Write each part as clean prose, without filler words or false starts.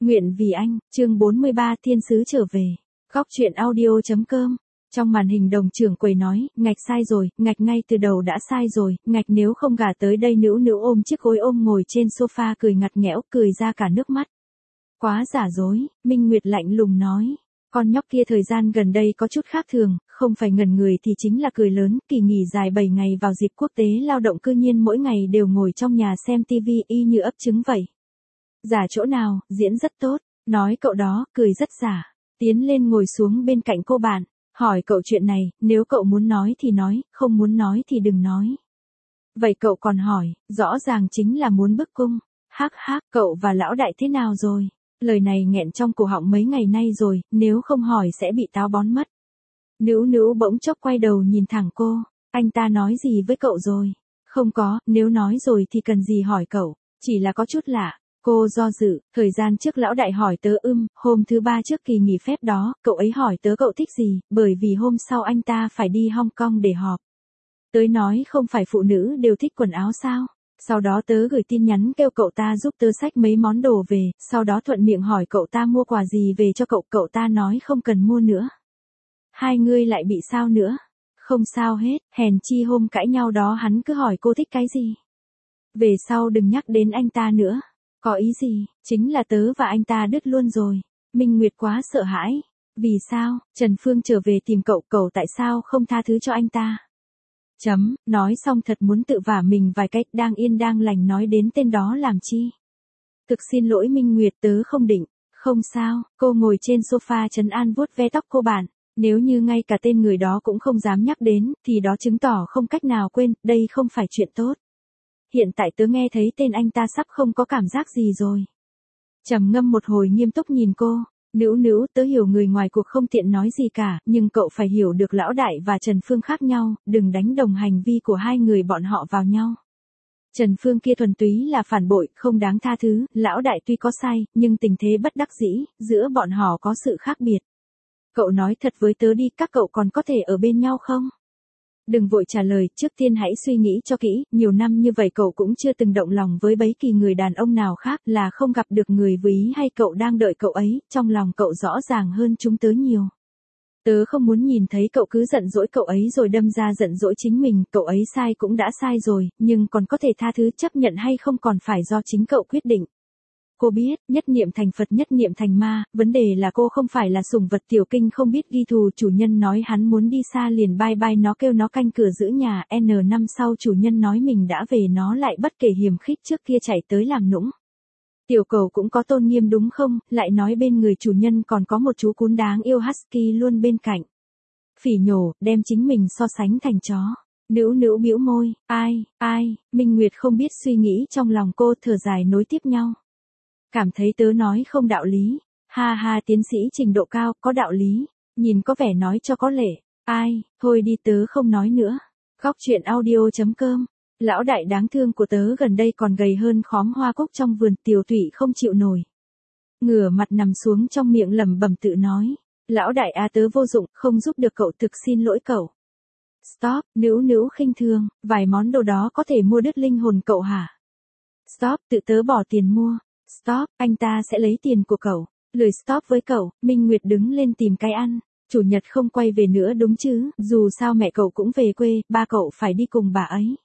Nguyện vì anh, chương 43 Thiên sứ trở về. Góc truyện audio.com. Trong màn hình đồng trưởng quầy nói, ngạch sai rồi, ngạch ngay từ đầu đã sai rồi, ngạch nếu không gả tới đây. Nữu Nữu ôm chiếc gối ôm ngồi trên sofa cười ngặt nghẽo, cười ra cả nước mắt. Quá giả dối, Minh Nguyệt lạnh lùng nói. Con nhóc kia thời gian gần đây có chút khác thường, không phải ngẩn người thì chính là cười lớn. Kỳ nghỉ dài 7 ngày vào dịp quốc tế lao động cư nhiên mỗi ngày đều ngồi trong nhà xem tivi y như ấp trứng vậy. Giả chỗ nào, diễn rất tốt, nói cậu đó, cười rất giả. Tiến lên ngồi xuống bên cạnh cô bạn, hỏi cậu chuyện này, nếu cậu muốn nói thì nói, không muốn nói thì đừng nói. Vậy cậu còn hỏi, rõ ràng chính là muốn bức cung. Hắc hắc, cậu và lão đại thế nào rồi? Lời này nghẹn trong cổ họng mấy ngày nay rồi, nếu không hỏi sẽ bị táo bón mất. Nữu Nữu bỗng chốc quay đầu nhìn thẳng cô, anh ta nói gì với cậu rồi? Không có, nếu nói rồi thì cần gì hỏi cậu, chỉ là có chút lạ. Cô do dự, thời gian trước lão đại hỏi tớ hôm thứ 3 trước kỳ nghỉ phép đó, cậu ấy hỏi tớ cậu thích gì, bởi vì hôm sau anh ta phải đi Hong Kong để họp. Tớ nói không phải phụ nữ đều thích quần áo sao? Sau đó tớ gửi tin nhắn kêu cậu ta giúp tớ xách mấy món đồ về, sau đó thuận miệng hỏi cậu ta mua quà gì về cho cậu, cậu ta nói không cần mua nữa. Hai người lại bị sao nữa? Không sao hết, hèn chi hôm cãi nhau đó hắn cứ hỏi cô thích cái gì. Về sau đừng nhắc đến anh ta nữa. Có ý gì, chính là tớ và anh ta đứt luôn rồi. Minh Nguyệt quá sợ hãi. Vì sao, Trần Phương trở về tìm cậu, cậu tại sao không tha thứ cho anh ta? Nói xong thật muốn tự vả mình vài cách, đang yên đang lành nói đến tên đó làm chi. Thực xin lỗi Minh Nguyệt, tớ không định. Không sao, cô ngồi trên sofa trấn an vuốt ve tóc cô bạn. Nếu như ngay cả tên người đó cũng không dám nhắc đến, thì đó chứng tỏ không cách nào quên, đây không phải chuyện tốt. Hiện tại tớ nghe thấy tên anh ta sắp không có cảm giác gì rồi. Trầm ngâm một hồi nghiêm túc nhìn cô, Nữu Nữu, tớ hiểu người ngoài cuộc không tiện nói gì cả, nhưng cậu phải hiểu được lão đại và Trần Phương khác nhau, đừng đánh đồng hành vi của hai người bọn họ vào nhau. Trần Phương kia thuần túy là phản bội, không đáng tha thứ, lão đại tuy có sai, nhưng tình thế bất đắc dĩ, giữa bọn họ có sự khác biệt. Cậu nói thật với tớ đi, các cậu còn có thể ở bên nhau không? Đừng vội trả lời, trước tiên hãy suy nghĩ cho kỹ, nhiều năm như vậy cậu cũng chưa từng động lòng với bất kỳ người đàn ông nào khác, là không gặp được người vừa ý hay cậu đang đợi cậu ấy, trong lòng cậu rõ ràng hơn chúng tớ nhiều. Tớ không muốn nhìn thấy cậu cứ giận dỗi cậu ấy rồi đâm ra giận dỗi chính mình, cậu ấy sai cũng đã sai rồi, nhưng còn có thể tha thứ chấp nhận hay không còn phải do chính cậu quyết định. Cô biết, nhất niệm thành Phật nhất niệm thành ma, vấn đề là cô không phải là sủng vật tiểu kinh không biết ghi thù, chủ nhân nói hắn muốn đi xa liền bye bye nó kêu nó canh cửa giữ nhà, N năm sau chủ nhân nói mình đã về nó lại bất kể hiềm khích trước kia chạy tới làm nũng. Tiểu cầu cũng có tôn nghiêm đúng không, lại nói bên người chủ nhân còn có một chú cún đáng yêu husky luôn bên cạnh. Phỉ nhổ, đem chính mình so sánh thành chó. Nữu Nữu bĩu môi, ai, Minh Nguyệt không biết suy nghĩ trong lòng cô, thở dài nối tiếp nhau. Cảm thấy tớ nói không đạo lý. Ha ha, tiến sĩ trình độ cao, có đạo lý. Nhìn có vẻ nói cho có lệ. Thôi đi, tớ không nói nữa. Góc truyện audio.com. Lão đại đáng thương của tớ gần đây còn gầy hơn khóm hoa cúc trong vườn, Tiểu Thủy không chịu nổi. Ngửa mặt nằm xuống trong miệng lẩm bẩm tự nói. Lão đại à, tớ vô dụng, không giúp được cậu, thực xin lỗi cậu. Stop, Nữu Nữu khinh thường, vài món đồ đó có thể mua đứt linh hồn cậu hả? Stop, tự tớ bỏ tiền mua. Stop, anh ta sẽ lấy tiền của cậu. Lười stop với cậu, Minh Nguyệt đứng lên tìm cái ăn. Chủ nhật không quay về nữa đúng chứ, dù sao mẹ cậu cũng về quê, ba cậu phải đi cùng bà ấy.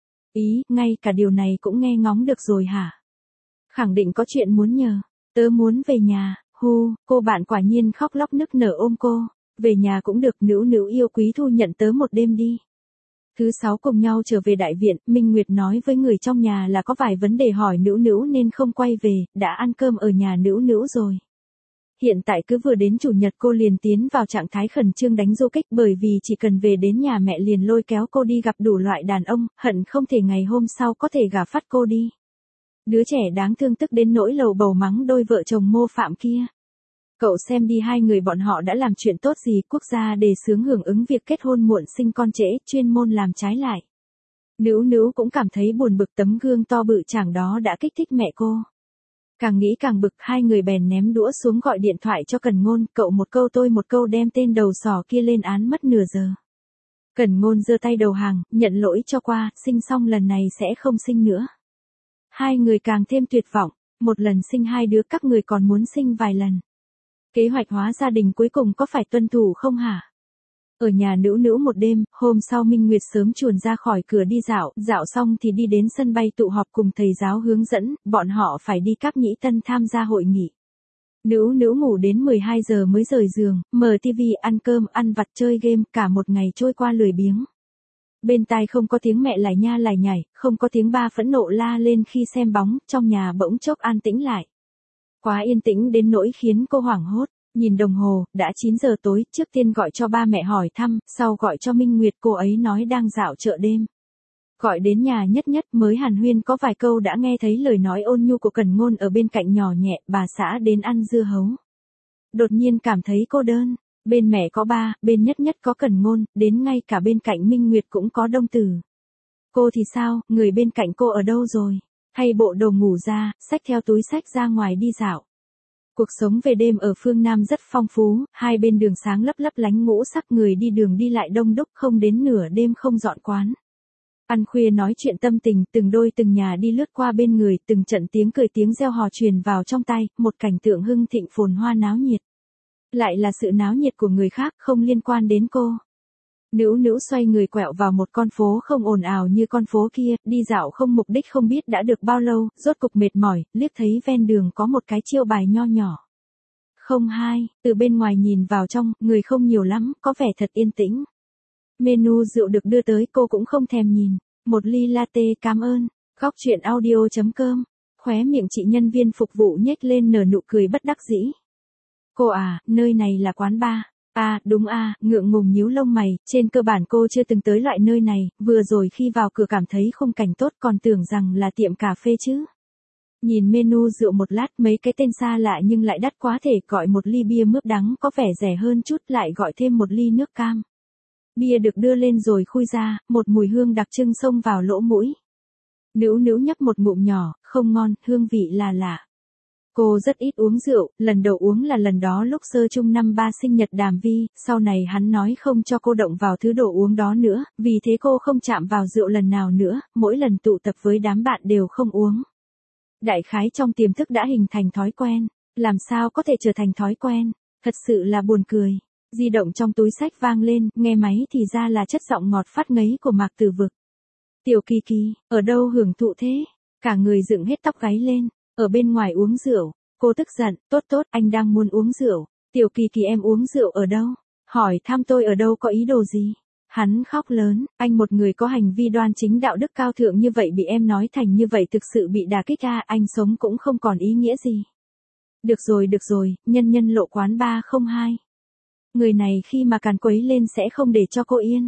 Ý, ngay cả điều này cũng nghe ngóng được rồi hả? Khẳng định có chuyện muốn nhờ. Tớ muốn về nhà, cô bạn quả nhiên khóc lóc nức nở ôm cô. Về nhà cũng được, Nữu Nữu yêu quý thu nhận tớ một đêm đi. Thứ 6 cùng nhau trở về đại viện, Minh Nguyệt nói với người trong nhà là có vài vấn đề hỏi Nữu Nữu nên không quay về, đã ăn cơm ở nhà Nữu Nữu rồi. Hiện tại cứ vừa đến chủ nhật cô liền tiến vào trạng thái khẩn trương đánh du kích, bởi vì chỉ cần về đến nhà mẹ liền lôi kéo cô đi gặp đủ loại đàn ông, hận không thể ngày hôm sau có thể gả phát cô đi. Đứa trẻ đáng thương tức đến nỗi lầu bầu mắng đôi vợ chồng mô phạm kia. Cậu xem đi, hai người bọn họ đã làm chuyện tốt gì, quốc gia đề xướng hưởng ứng việc kết hôn muộn sinh con trễ, chuyên môn làm trái lại. Nữu Nữu cũng cảm thấy buồn bực, tấm gương to bự chảng đó đã kích thích mẹ cô. Càng nghĩ càng bực, hai người bèn ném đũa xuống gọi điện thoại cho Cần Ngôn, cậu một câu tôi một câu đem tên đầu sỏ kia lên án mất nửa giờ. Cần Ngôn giơ tay đầu hàng, nhận lỗi cho qua, sinh xong lần này sẽ không sinh nữa. Hai người càng thêm tuyệt vọng. một lần sinh 2 đứa các người còn muốn sinh vài lần. Kế hoạch hóa gia đình cuối cùng có phải tuân thủ không hả? Ở nhà Nữu Nữu một đêm, hôm sau Minh Nguyệt sớm chuồn ra khỏi cửa đi dạo, dạo xong thì đi đến sân bay tụ họp cùng thầy giáo hướng dẫn, bọn họ phải đi Cáp Nhĩ Tân tham gia hội nghị. Nữu Nữu ngủ đến 12 giờ mới rời giường, mở tivi ăn cơm, ăn vặt chơi game, cả một ngày trôi qua lười biếng. Bên tai không có tiếng mẹ lải nha lải nhải, không có tiếng ba phẫn nộ la lên khi xem bóng, trong nhà bỗng chốc an tĩnh lại. Quá yên tĩnh đến nỗi khiến cô hoảng hốt. Nhìn đồng hồ, đã 9 giờ tối, trước tiên gọi cho ba mẹ hỏi thăm, sau gọi cho Minh Nguyệt, cô ấy nói đang dạo chợ đêm. Gọi đến nhà Nhất Nhất mới hàn huyên có vài câu đã nghe thấy lời nói ôn nhu của Cẩn Ngôn ở bên cạnh nhỏ nhẹ, bà xã đến ăn dưa hấu. Đột nhiên cảm thấy cô đơn, bên mẹ có ba, bên Nhất Nhất có Cẩn Ngôn, đến ngay cả bên cạnh Minh Nguyệt cũng có Đông Tử. Cô thì sao, người bên cạnh cô ở đâu rồi? Thay bộ đồ ngủ ra, xách theo túi xách ra ngoài đi dạo. Cuộc sống về đêm ở phương Nam rất phong phú, hai bên đường sáng lấp lấp lánh ngũ sắc, người đi đường đi lại đông đúc, không đến nửa đêm không dọn quán. Ăn khuya nói chuyện tâm tình, từng đôi từng nhà đi lướt qua bên người, từng trận tiếng cười tiếng reo hò truyền vào trong tai, một cảnh tượng hưng thịnh phồn hoa náo nhiệt. Lại là sự náo nhiệt của người khác, không liên quan đến cô. Nữu Nữu xoay người quẹo vào một con phố không ồn ào như con phố kia, đi dạo không mục đích không biết đã được bao lâu, rốt cục mệt mỏi, liếc thấy ven đường có một cái chiêu bài nho nhỏ. 02, từ bên ngoài nhìn vào trong, người không nhiều lắm, có vẻ thật yên tĩnh. Menu rượu được đưa tới cô cũng không thèm nhìn, một ly latte cảm ơn, góc truyện audio.com, khóe miệng chị nhân viên phục vụ nhếch lên nở nụ cười bất đắc dĩ. Cô à, nơi này là quán bar. À, đúng à, ngượng ngùng nhíu lông mày, trên cơ bản cô chưa từng tới loại nơi này, vừa rồi khi vào cửa cảm thấy khung cảnh tốt còn tưởng rằng là tiệm cà phê chứ. Nhìn menu rượu một lát mấy cái tên xa lạ nhưng lại đắt quá, thể gọi một ly bia mướp đắng có vẻ rẻ hơn chút, lại gọi thêm một ly nước cam. Bia được đưa lên rồi khui ra, một mùi hương đặc trưng xông vào lỗ mũi. Nữu Nữu nhấp một ngụm nhỏ, không ngon, hương vị là lạ. Cô rất ít uống rượu, lần đầu uống là lần đó lúc sơ chung năm 3 sinh nhật Đàm Vi, sau này hắn nói không cho cô động vào thứ đồ uống đó nữa, vì thế cô không chạm vào rượu lần nào nữa, mỗi lần tụ tập với đám bạn đều không uống. Đại khái trong tiềm thức đã hình thành thói quen, làm sao có thể trở thành thói quen, thật sự là buồn cười. Di động trong túi xách vang lên, nghe máy thì ra là chất giọng ngọt phát ngấy của Mạc Tử Vực. Tiểu Kỳ Kỳ, ở đâu hưởng thụ thế? Cả người dựng hết tóc gáy lên. Ở bên ngoài uống rượu, cô tức giận, tốt, anh đang muốn uống rượu, Tiểu Kỳ Kỳ em uống rượu ở đâu? Hỏi thăm tôi ở đâu có ý đồ gì? Hắn khóc lớn, anh một người có hành vi đoan chính đạo đức cao thượng như vậy bị em nói thành như vậy thực sự bị đả kích à, anh sống cũng không còn ý nghĩa gì. Được rồi, nhân lộ quán 302. Người này khi mà càn quấy lên sẽ không để cho cô yên.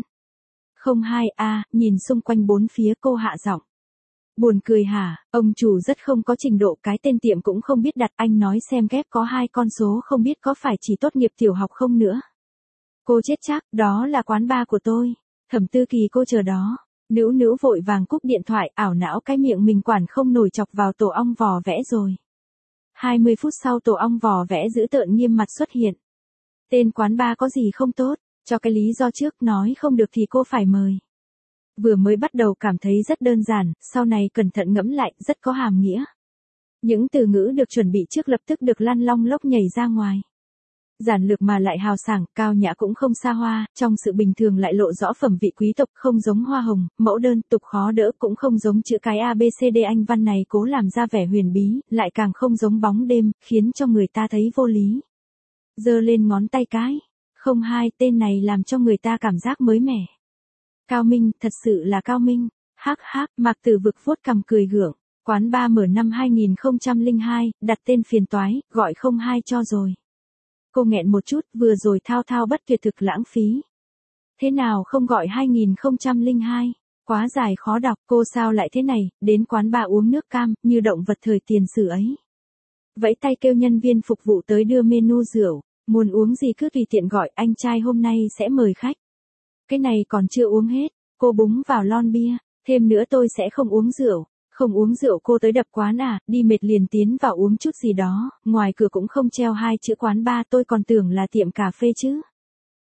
02 a, nhìn xung quanh bốn phía cô hạ giọng. Buồn cười hả, ông chủ rất không có trình độ, cái tên tiệm cũng không biết đặt, anh nói xem ghép có 2 con số không biết có phải chỉ tốt nghiệp tiểu học không nữa. Cô chết chắc, đó là quán bar của tôi. Thẩm Tư Kỳ cô chờ đó. Nữu Nữu vội vàng cúp điện thoại, ảo não cái miệng mình quản không nổi chọc vào tổ ong vò vẽ rồi. 20 phút sau tổ ong vò vẽ dữ tợn nghiêm mặt xuất hiện. Tên quán bar có gì không tốt, cho cái lý do trước nói không được thì cô phải mời. Vừa mới bắt đầu cảm thấy rất đơn giản, sau này cẩn thận ngẫm lại, rất có hàm nghĩa. Những từ ngữ được chuẩn bị trước lập tức được lăn long lốc nhảy ra ngoài. Giản lược mà lại hào sảng, cao nhã cũng không xa hoa, trong sự bình thường lại lộ rõ phẩm vị quý tộc, không giống hoa hồng, mẫu đơn, tục khó đỡ, cũng không giống chữ cái ABCD Anh văn này cố làm ra vẻ huyền bí, lại càng không giống bóng đêm, khiến cho người ta thấy vô lý. Giơ lên ngón tay cái. 02, tên này làm cho người ta cảm giác mới mẻ. Cao minh, thật sự là cao minh. Hắc hắc, Mạc Tử Vực vuốt cằm cười gượng. Quán bar mở năm 2002, đặt tên phiền toái, gọi 02 cho rồi. Cô nghẹn một chút, vừa rồi thao bất tuyệt thực lãng phí. Thế nào không gọi 2002? Quá dài khó đọc, cô sao lại thế này, đến quán bar uống nước cam, như động vật thời tiền sử ấy. Vẫy tay kêu nhân viên phục vụ tới đưa menu rượu, muốn uống gì cứ tùy tiện gọi, anh trai hôm nay sẽ mời khách. Cái này còn chưa uống hết, cô búng vào lon bia, thêm nữa tôi sẽ không uống rượu. Không uống rượu cô tới đập quán à, đi mệt liền tiến vào uống chút gì đó, ngoài cửa cũng không treo 2 chữ quán bar, tôi còn tưởng là tiệm cà phê chứ.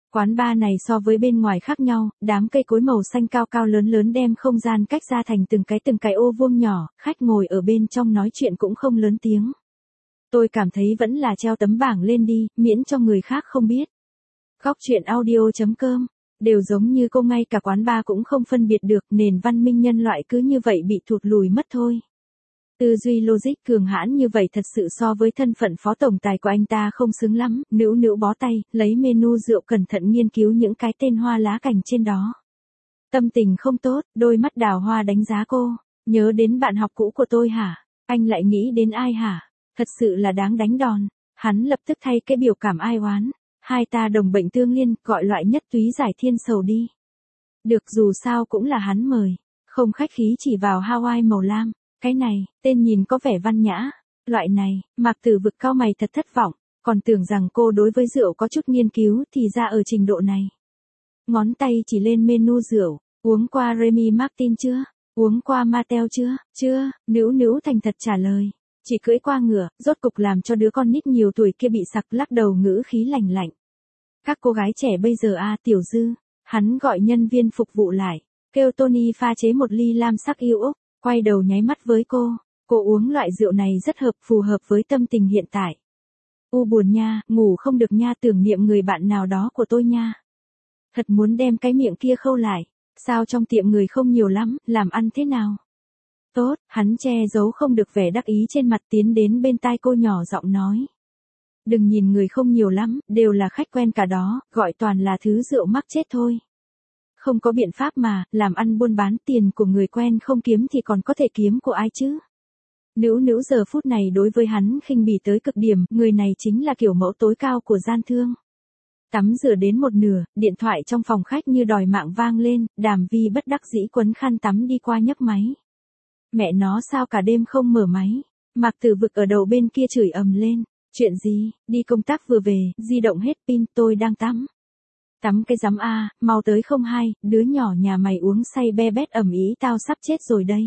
Quán bar này so với bên ngoài khác nhau, đám cây cối màu xanh cao cao lớn lớn đem không gian cách ra thành từng cái ô vuông nhỏ, khách ngồi ở bên trong nói chuyện cũng không lớn tiếng. Tôi cảm thấy vẫn là treo tấm bảng lên đi, miễn cho người khác không biết. Góc chuyện audio.com, đều giống như cô, ngay cả quán bar cũng không phân biệt được, nền văn minh nhân loại cứ như vậy bị thụt lùi mất thôi. Tư duy logic cường hãn như vậy thật sự so với thân phận phó tổng tài của anh ta không xứng lắm. Nữu Nữu bó tay, lấy menu rượu cẩn thận nghiên cứu những cái tên hoa lá cành trên đó. Tâm tình không tốt, đôi mắt đào hoa đánh giá cô. Nhớ đến bạn học cũ của tôi hả? Anh lại nghĩ đến ai hả? Thật sự là đáng đánh đòn. Hắn lập tức thay cái biểu cảm ai oán. Hai ta đồng bệnh tương liên, gọi loại nhất túy giải thiên sầu đi. Được, dù sao cũng là hắn mời. Không khách khí chỉ vào Hawaii màu lam. Cái này, tên nhìn có vẻ văn nhã. Loại này, Mạc Tử Vực cau mày thật thất vọng. Còn tưởng rằng cô đối với rượu có chút nghiên cứu, thì ra ở trình độ này. Ngón tay chỉ lên menu rượu. Uống qua Remy Martin chưa? Uống qua Martell chưa? Chưa. Nữu Nữu thành thật trả lời. Chỉ cưỡi qua ngựa, rốt cục làm cho đứa con nít nhiều tuổi kia bị sặc, lắc đầu ngữ khí lạnh lạnh. Các cô gái trẻ bây giờ Tiểu Dư. Hắn gọi nhân viên phục vụ lại. Kêu Tony pha chế một ly lam sắc yêu ốc. Quay đầu nháy mắt với cô. Cô uống loại rượu này rất phù hợp với tâm tình hiện tại. Buồn nha, ngủ không được nha, tưởng niệm người bạn nào đó của tôi nha. Thật muốn đem cái miệng kia khâu lại. Sao trong tiệm người không nhiều lắm, làm ăn thế nào? Tốt, hắn che giấu không được vẻ đắc ý trên mặt, tiến đến bên tai cô nhỏ giọng nói. Đừng nhìn người không nhiều lắm, đều là khách quen cả đó, gọi toàn là thứ rượu mắc chết thôi. Không có biện pháp mà, làm ăn buôn bán, tiền của người quen không kiếm thì còn có thể kiếm của ai chứ? Nữu Nữu giờ phút này đối với hắn khinh bỉ tới cực điểm, người này chính là kiểu mẫu tối cao của gian thương. Tắm rửa đến một nửa, điện thoại trong phòng khách như đòi mạng vang lên, Đàm Vi bất đắc dĩ quấn khăn tắm đi qua nhấc máy. Mẹ nó sao cả đêm không mở máy? Mạc Tử Vực ở đầu bên kia chửi ầm lên. Chuyện gì? Đi công tác vừa về, di động hết pin, tôi đang tắm. Tắm cái rắm mau tới 02, đứa nhỏ nhà mày uống say be bét ầm ĩ, tao sắp chết rồi đây.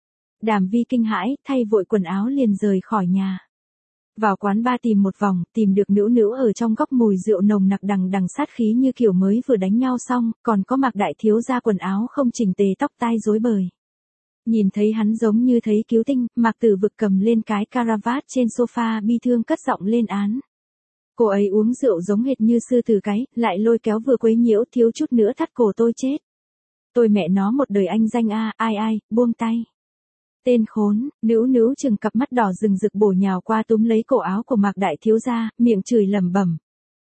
Đàm Vi kinh hãi, thay vội quần áo liền rời khỏi nhà. Vào quán bar tìm một vòng, tìm được Nữu Nữu ở trong góc, mùi rượu nồng nặc đằng đằng sát khí như kiểu mới vừa đánh nhau xong, còn có Mạc đại thiếu gia quần áo không chỉnh tề, tóc tai rối bời. Nhìn thấy hắn giống như thấy cứu tinh, Mạc Tử Vực cầm lên cái caravat trên sofa, bi thương cất giọng lên án. Cô ấy uống rượu giống hệt như sư tử cái, lại lôi kéo vừa quấy nhiễu, thiếu chút nữa thắt cổ tôi chết. Tôi mẹ nó một đời anh danh ai, buông tay. Tên khốn. Nữu Nữu chừng cặp mắt đỏ rừng rực bổ nhào qua túm lấy cổ áo của Mạc đại thiếu gia, miệng chửi lẩm bẩm.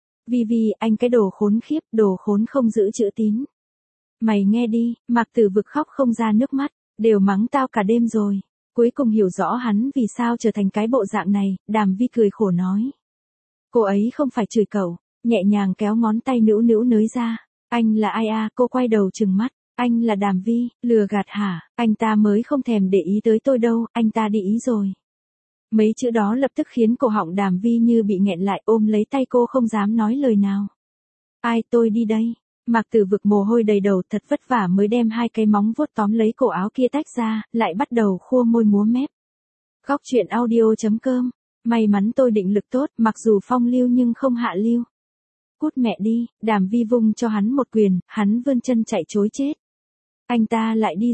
Vi, anh cái đồ khốn khiếp, đồ khốn không giữ chữ tín. Mày nghe đi, Mạc Tử Vực khóc không ra nước mắt, đều mắng tao cả đêm rồi. Cuối cùng hiểu rõ hắn vì sao trở thành cái bộ dạng này, Đàm Vi cười khổ nói. Cô ấy không phải chửi cậu, nhẹ nhàng kéo ngón tay Nữu Nữu nới ra. Anh là ai cô quay đầu trừng mắt. Anh là Đàm Vi, lừa gạt hả? Anh ta mới không thèm để ý tới tôi đâu, anh ta đi ý rồi. Mấy chữ đó lập tức khiến cổ họng Đàm Vi như bị nghẹn lại, ôm lấy tay cô không dám nói lời nào. Ai, tôi đi đây. Mạc Tử Vực mồ hôi đầy đầu, thật vất vả mới đem hai cái móng vuốt tóm lấy cổ áo kia tách ra, lại bắt đầu khua môi múa mép. Góc chuyện audio.com. May mắn tôi định lực tốt, mặc dù phong lưu nhưng không hạ lưu. Cút mẹ đi, Đàm Vi vung cho hắn một quyền, hắn vươn chân chạy trối chết. Anh ta lại đi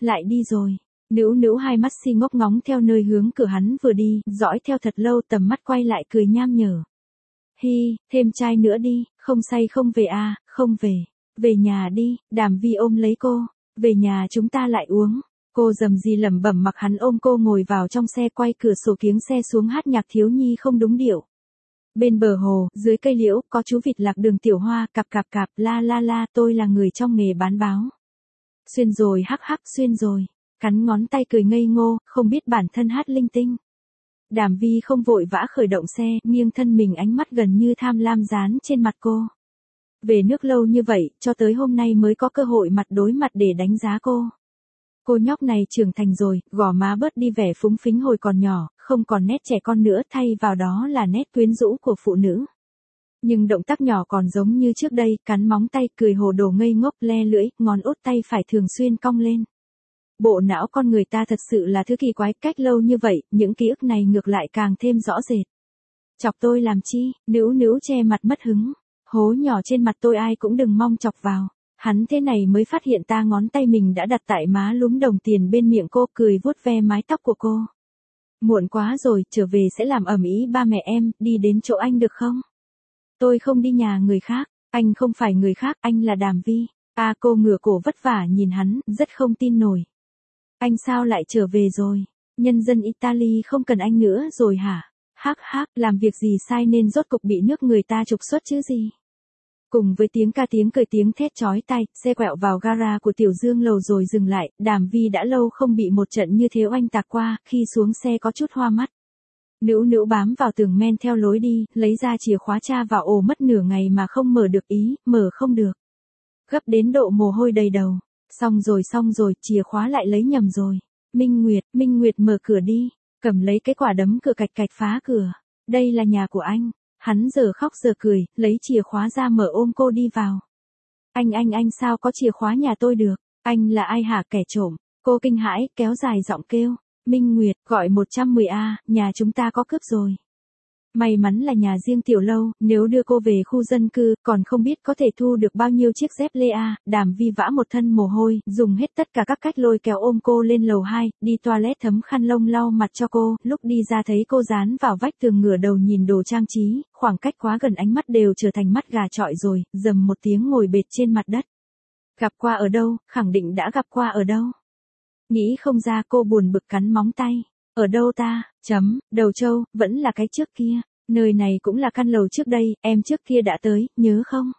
rồi. Nữu Nữu hai mắt si ngốc ngóng theo nơi hướng cửa hắn vừa đi, dõi theo thật lâu, tầm mắt quay lại cười nham nhở. Hi, thêm chai nữa đi, không say không về không về. Về nhà đi, Đàm Vi ôm lấy cô. Về nhà chúng ta lại uống. Cô rầm rì lẩm bẩm mặc hắn ôm cô ngồi vào trong xe, quay cửa sổ kiếng xe xuống hát nhạc thiếu nhi không đúng điệu. Bên bờ hồ, dưới cây liễu, có chú vịt lạc đường tiểu hoa, cạp cạp cạp, la, tôi là người trong nghề bán báo. Xuyên rồi, hắc, xuyên rồi. Cắn ngón tay cười ngây ngô, không biết bản thân hát linh tinh. Đàm Vi không vội vã khởi động xe, nghiêng thân mình, ánh mắt gần như tham lam dán trên mặt cô. Về nước lâu như vậy, cho tới hôm nay mới có cơ hội mặt đối mặt để đánh giá cô. Cô nhóc này trưởng thành rồi, gò má bớt đi vẻ phúng phính hồi còn nhỏ, không còn nét trẻ con nữa, thay vào đó là nét quyến rũ của phụ nữ. Nhưng động tác nhỏ còn giống như trước đây, cắn móng tay, cười hồ đồ ngây ngốc, le lưỡi, ngón út tay phải thường xuyên cong lên. Bộ não con người ta thật sự là thứ kỳ quái, cách lâu như vậy, những ký ức này ngược lại càng thêm rõ rệt. Chọc tôi làm chi? Nữu Nữu che mặt mất hứng. Hố nhỏ trên mặt tôi ai cũng đừng mong chọc vào. Hắn thế này mới phát hiện ta ngón tay mình đã đặt tại má lúm đồng tiền bên miệng cô, cười vuốt ve mái tóc của cô. Muộn quá rồi, trở về sẽ làm ầm ĩ ba mẹ em, đi đến chỗ anh được không? Tôi không đi nhà người khác, anh không phải người khác, anh là Đàm Vi. Cô ngửa cổ vất vả nhìn hắn, rất không tin nổi. Anh sao lại trở về rồi? Nhân dân Italy không cần anh nữa rồi hả? Hắc hắc, làm việc gì sai nên rốt cục bị nước người ta trục xuất chứ gì? Cùng với tiếng ca tiếng cười tiếng thét chói tai, xe quẹo vào gara của Tiểu Dương Lầu rồi dừng lại, Đàm Vi đã lâu không bị một trận như thế oanh tạc qua, khi xuống xe có chút hoa mắt. Nữu nữu bám vào tường men theo lối đi, lấy ra chìa khóa tra vào ổ mất nửa ngày mà không mở được ý, mở không được. Gấp đến độ mồ hôi đầy đầu. Xong rồi, chìa khóa lại lấy nhầm rồi. Minh Nguyệt mở cửa đi, cầm lấy cái quả đấm cửa cạch cạch phá cửa. Đây là nhà của anh. Hắn giờ khóc giờ cười, lấy chìa khóa ra mở ôm cô đi vào. Anh sao có chìa khóa nhà tôi được? Anh là ai hả, kẻ trộm? Cô kinh hãi, kéo dài giọng kêu. Minh Nguyệt, gọi 110A, nhà chúng ta có cướp rồi. May mắn là nhà riêng Tiểu Lâu, nếu đưa cô về khu dân cư, còn không biết có thể thu được bao nhiêu chiếc dép lê a. Đàm Vi vã một thân mồ hôi, dùng hết tất cả các cách lôi kéo ôm cô lên lầu 2, đi toilet thấm khăn lông lau mặt cho cô, lúc đi ra thấy cô dán vào vách tường ngửa đầu nhìn đồ trang trí, khoảng cách quá gần ánh mắt đều trở thành mắt gà trọi rồi, rầm một tiếng ngồi bệt trên mặt đất. Gặp qua ở đâu, khẳng định đã gặp qua ở đâu. Nghĩ không ra, cô buồn bực cắn móng tay. Ở đâu ta, Đầu Châu, vẫn là cái trước kia. Nơi này cũng là căn lầu trước đây, em trước kia đã tới, nhớ không?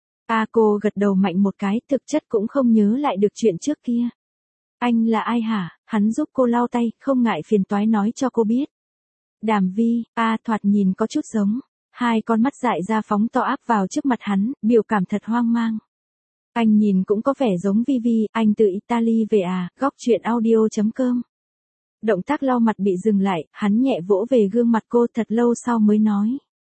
Cô gật đầu mạnh một cái, thực chất cũng không nhớ lại được chuyện trước kia. Anh là ai hả? Hắn giúp cô lau tay, không ngại phiền toái nói cho cô biết. Đàm Vi, thoạt nhìn có chút giống. Hai con mắt dại ra phóng to áp vào trước mặt hắn, biểu cảm thật hoang mang. Anh nhìn cũng có vẻ giống Vi Vi, anh từ Italy về à, góc chuyện audio.com. Động tác lau mặt bị dừng lại, hắn nhẹ vỗ về gương mặt cô, thật lâu sau mới nói.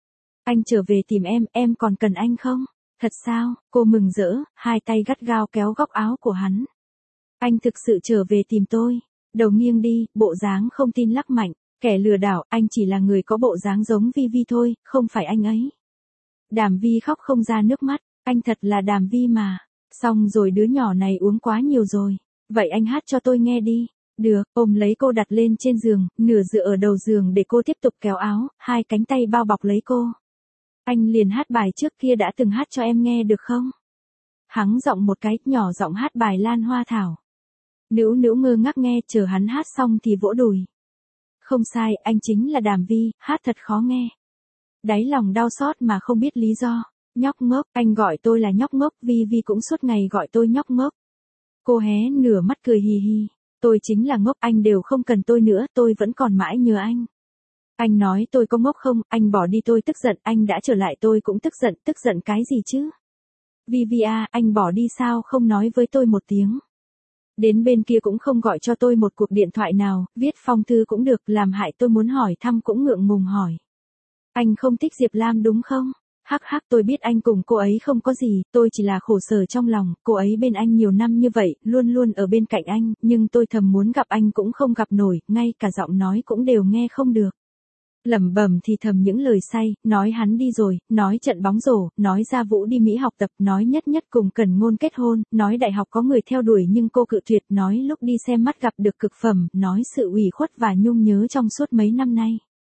Anh trở về tìm em còn cần anh không? Thật sao? Cô mừng rỡ, hai tay gắt gao kéo góc áo của hắn. Anh thực sự trở về tìm tôi. Đầu nghiêng đi, bộ dáng không tin lắc mạnh. Kẻ lừa đảo, anh chỉ là người có bộ dáng giống Vi Vi thôi, không phải anh ấy. Đàm Vi khóc không ra nước mắt, anh thật là Đàm Vi mà. Xong rồi, đứa nhỏ này uống quá nhiều rồi. Vậy anh hát cho tôi nghe đi. Được, ôm lấy cô đặt lên trên giường, nửa dựa ở đầu giường để cô tiếp tục kéo áo, hai cánh tay bao bọc lấy cô. Anh liền hát bài trước kia đã từng hát cho em nghe được không? Hắng giọng một cái, nhỏ giọng hát bài Lan Hoa Thảo. Nữu nữu ngơ ngác nghe, chờ hắn hát xong thì vỗ đùi. Không sai, anh chính là Đàm Vi, hát thật khó nghe. Đáy lòng đau xót mà không biết lý do. Nhóc ngốc, anh gọi tôi là nhóc ngốc, Vi Vi cũng suốt ngày gọi tôi nhóc ngốc. Cô hé nửa mắt cười hì hì. Tôi chính là ngốc, anh đều không cần tôi nữa, tôi vẫn còn mãi nhớ anh. Anh nói tôi có ngốc không, anh bỏ đi tôi tức giận, anh đã trở lại tôi cũng tức giận cái gì chứ? Vi anh bỏ đi sao không nói với tôi một tiếng? Đến bên kia cũng không gọi cho tôi một cuộc điện thoại nào, viết phong thư cũng được, làm hại tôi muốn hỏi thăm cũng ngượng ngùng hỏi. Anh không thích Diệp Lam đúng không? Hắc hắc, tôi biết anh cùng cô ấy không có gì, tôi chỉ là khổ sở trong lòng, cô ấy bên anh nhiều năm như vậy, luôn luôn ở bên cạnh anh, nhưng tôi thầm muốn gặp anh cũng không gặp nổi, ngay cả giọng nói cũng đều nghe không được. Lẩm bẩm thì thầm những lời say, nói hắn đi rồi, nói trận bóng rổ, nói ra Vũ đi Mỹ học tập, nói nhất cùng Cần Ngôn kết hôn, nói đại học có người theo đuổi nhưng cô cự tuyệt, nói lúc đi xem mắt gặp được cực phẩm, nói sự ủy khuất và nhung nhớ trong suốt mấy năm nay.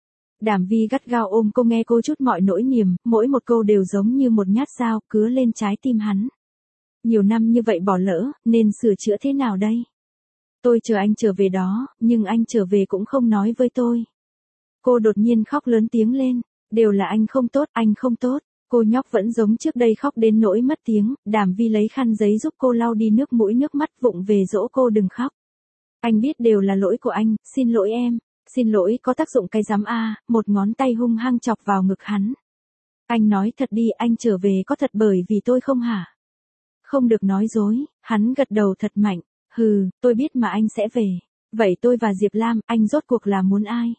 Đàm Vi gắt gao ôm cô nghe cô chút mọi nỗi niềm, mỗi một câu đều giống như một nhát dao cứa lên trái tim hắn. Nhiều năm như vậy bỏ lỡ, nên sửa chữa thế nào đây? Tôi chờ anh trở về đó, nhưng anh trở về cũng không nói với tôi. Cô đột nhiên khóc lớn tiếng lên, đều là anh không tốt. Cô nhóc vẫn giống trước đây khóc đến nỗi mất tiếng, Đàm Vi lấy khăn giấy giúp cô lau đi nước mũi nước mắt, vụng về dỗ cô đừng khóc. Anh biết đều là lỗi của anh, xin lỗi em. Xin lỗi có tác dụng cái rắm a, một ngón tay hung hăng chọc vào ngực hắn. Anh nói thật đi, anh trở về có thật bởi vì tôi không hả? Không được nói dối, hắn gật đầu thật mạnh, tôi biết mà anh sẽ về. Vậy tôi và Diệp Lam, anh rốt cuộc là muốn ai?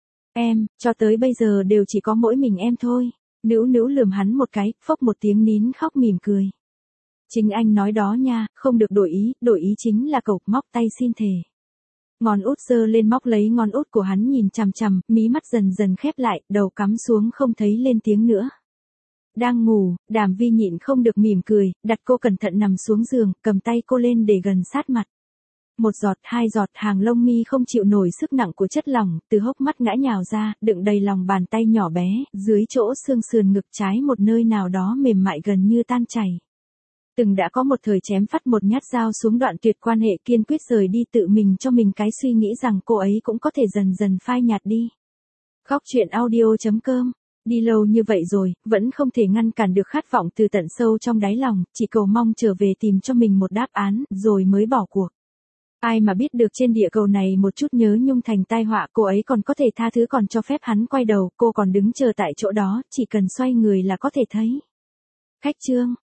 Em, cho tới bây giờ đều chỉ có mỗi mình em thôi. Nữu nữu lườm hắn một cái, phốc một tiếng nín khóc mỉm cười. Chính anh nói đó nha, không được đổi ý chính là cậu, móc tay xin thề. Ngón út giơ lên móc lấy ngón út của hắn nhìn chằm chằm, mí mắt dần dần khép lại, đầu cắm xuống không thấy lên tiếng nữa. Đang ngủ, Đàm Vi nhịn không được mỉm cười, đặt cô cẩn thận nằm xuống giường, cầm tay cô lên để gần sát mặt. Một giọt, hai giọt, hàng lông mi không chịu nổi sức nặng của chất lỏng, từ hốc mắt ngã nhào ra, đựng đầy lòng bàn tay nhỏ bé, dưới chỗ xương sườn ngực trái một nơi nào đó mềm mại gần như tan chảy. Từng đã có một thời chém phát một nhát dao xuống đoạn tuyệt quan hệ, kiên quyết rời đi, tự mình cho mình cái suy nghĩ rằng cô ấy cũng có thể dần dần phai nhạt đi. Góc chuyện audio.com. Đi lâu như vậy rồi, vẫn không thể ngăn cản được khát vọng từ tận sâu trong đáy lòng, chỉ cầu mong trở về tìm cho mình một đáp án, rồi mới bỏ cuộc. Ai mà biết được trên địa cầu này một chút nhớ nhung thành tai họa, cô ấy còn có thể tha thứ, còn cho phép hắn quay đầu, cô còn đứng chờ tại chỗ đó, chỉ cần xoay người là có thể thấy. Khách chương.